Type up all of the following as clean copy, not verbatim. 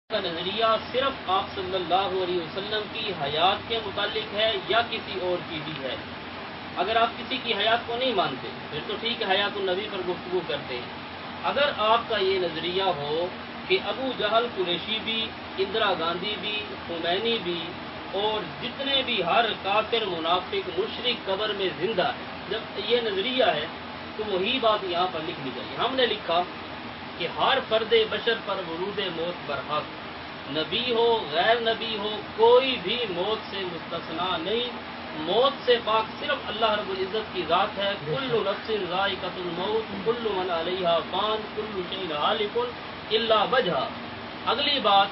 کا نظریہ صرف آپ صلی اللہ علیہ وسلم کی حیات کے متعلق ہے یا کسی اور کی بھی ہے؟ اگر آپ کسی کی حیات کو نہیں مانتے پھر تو ٹھیک ہے، حیات النبی پر گفتگو کرتے ہیں۔ اگر آپ کا یہ نظریہ ہو کہ ابو جہل قریشی بھی، اندرا گاندھی بھی، خمینی بھی اور جتنے بھی ہر کافر منافق مشرک قبر میں زندہ ہے، جب یہ نظریہ ہے تو وہی بات یہاں پر لکھنی چاہیے۔ ہم نے لکھا کہ ہر فرد بشر پر ورود موت برحق، نبی ہو غیر نبی ہو، کوئی بھی موت سے مستثنا نہیں۔ موت سے پاک صرف اللہ رب العزت کی ذات ہے۔ کل نفس ذائقۃ الموت، کل من علیہا فان، کل شیء ہالک الا وجہہ۔ اگلی بات،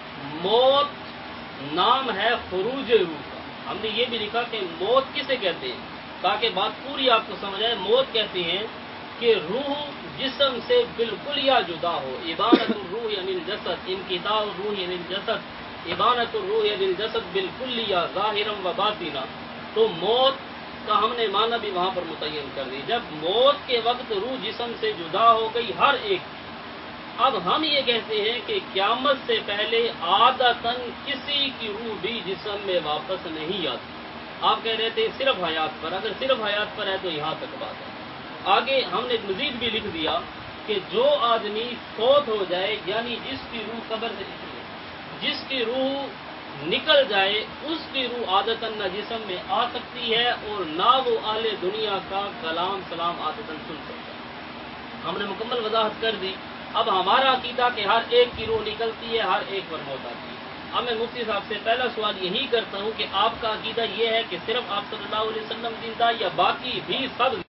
موت نام ہے خروج روح کا۔ ہم نے یہ بھی لکھا کہ موت کسے کہتے ہیں، تاکہ بات پوری آپ کو سمجھ آئے۔ موت کہتے ہیں کہ روح جسم سے بالکل یا جدا ہو، ابانۃ الروح عن الجسد، انقطاع الروح عن الجسد، ابانۃ الروح عن الجسد بالکل یا ظاہرا و باطنا۔ تو موت کا ہم نے معنی بھی وہاں پر متعین کر دی۔ جب موت کے وقت روح جسم سے جدا ہو گئی ہر ایک، اب ہم یہ کہتے ہیں کہ قیامت سے پہلے عادتاً کسی کی روح بھی جسم میں واپس نہیں آتی۔ آپ کہہ رہے تھے صرف حیات پر، اگر صرف حیات پر ہے تو یہاں تک بات ہے۔ آگے ہم نے مزید بھی لکھ دیا کہ جو آدمی فوت ہو جائے، یعنی جس کی روح قبر سے نکلے، جس کی روح نکل جائے، اس کی روح عادتاً نہ جسم میں آ سکتی ہے اور نہ وہ اہل دنیا کا کلام سلام عادتاً سن سکتا ہے۔ ہم نے مکمل وضاحت کر دی۔ اب ہمارا عقیدہ کہ ہر ایک کی روح نکلتی ہے، ہر ایک پر موت آتی ہے۔ اب میں مفتی صاحب سے پہلا سوال یہی کرتا ہوں کہ آپ کا عقیدہ یہ ہے کہ صرف آپ صلی اللہ علیہ وسلم زندہ یا باقی بھی سب